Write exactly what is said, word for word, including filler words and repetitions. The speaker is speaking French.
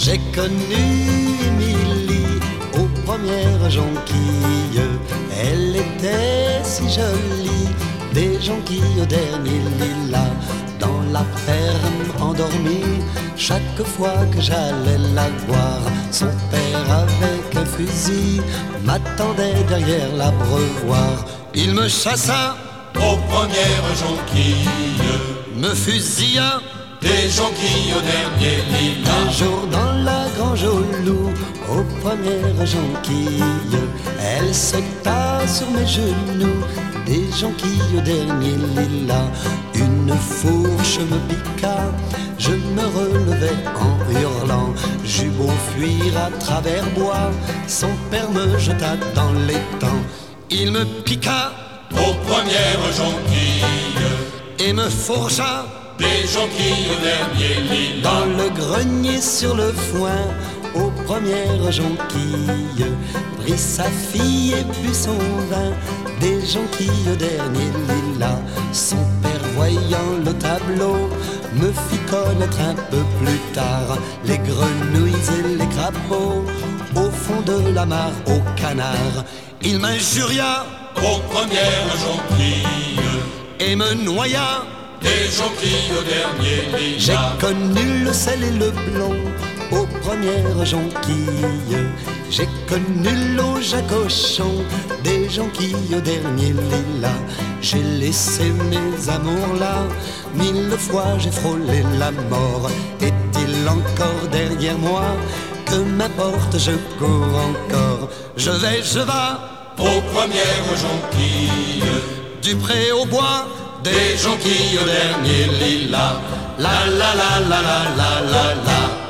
J'ai connu Émilie aux premières jonquilles. Elle était si jolie, des jonquilles au dernier lilas. Dans la ferme endormie, chaque fois que j'allais la voir, son père avec un fusil m'attendait derrière l'abreuvoir. Il me chassa aux premières jonquilles, me fusilla des jonquilles au dernier lilas. Un jour dans la grange au loup, aux premières jonquilles, elle sauta sur mes genoux, des jonquilles au dernier lilas. Une fourche me piqua, je me relevai en hurlant. J'eus beau fuir à travers bois, son père me jeta dans l'étang. Il me piqua aux premières jonquilles et me fourcha des jonquilles au dernier lilas. Dans le grenier sur le foin, aux premières jonquilles, prit sa fille et but son vin, des jonquilles au dernier lilas. Son père voyant le tableau me fit connaître un peu plus tard les grenouilles et les crapauds au fond de la mare au canard. Il m'injuria aux premières jonquilles et me noya des jonquilles au dernier lilas. J'ai connu le sel et le blond aux premières jonquilles. J'ai connu l'eau jacochon, des jonquilles au dernier lilas. J'ai laissé mes amours là, mille fois j'ai frôlé la mort. Est-il encore derrière moi? Que m'importe, je cours encore. Je vais, je vais aux premières jonquilles, du pré au bois, des jonquilles au dernier lilas. La la la la la la la la.